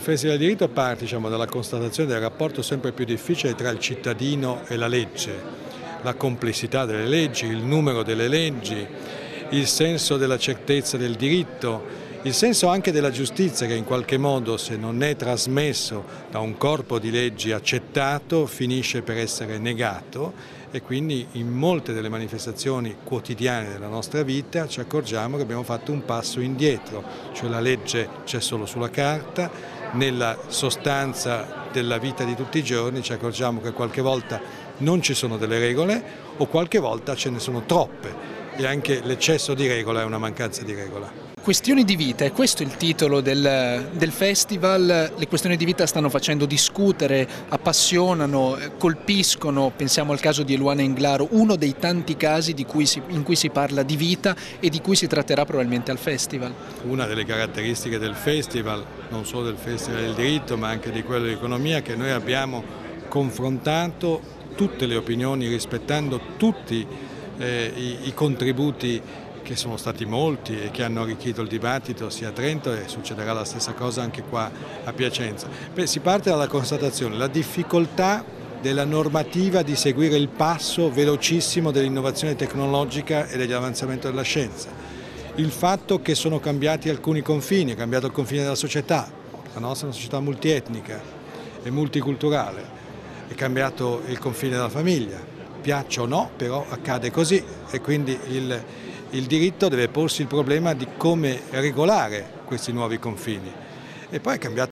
Festival di Diritto parte dalla constatazione del rapporto sempre più difficile tra il cittadino e la legge, la complessità delle leggi, il numero delle leggi, il senso della certezza del diritto, il senso anche della giustizia che in qualche modo, se non è trasmesso da un corpo di leggi accettato, finisce per essere negato, e quindi in molte delle manifestazioni quotidiane della nostra vita ci accorgiamo che abbiamo fatto un passo indietro, cioè la legge c'è solo sulla carta, nella sostanza della vita di tutti i giorni ci accorgiamo che qualche volta non ci sono delle regole o qualche volta ce ne sono troppe e anche l'eccesso di regola è una mancanza di regola. Questioni di vita, è questo il titolo del festival. Le questioni di vita stanno facendo discutere, appassionano, colpiscono. Pensiamo al caso di Eluana Englaro, uno dei tanti casi in cui si parla di vita e di cui si tratterà probabilmente al festival. Una delle caratteristiche del festival, non solo del Festival del Diritto ma anche di quello dell'Economia, è che noi abbiamo confrontato tutte le opinioni rispettando tutti i contributi che sono stati molti e che hanno arricchito il dibattito sia a Trento, e succederà la stessa cosa anche qua a Piacenza. Si parte dalla constatazione, la difficoltà della normativa di seguire il passo velocissimo dell'innovazione tecnologica e dell'avanzamento della scienza, il fatto che sono cambiati alcuni confini, è cambiato il confine della società, la nostra è una società multietnica e multiculturale, è cambiato il confine della famiglia, piaccia o no, però accade così, e quindi il diritto deve porsi il problema di come regolare questi nuovi confini. E poi è cambiato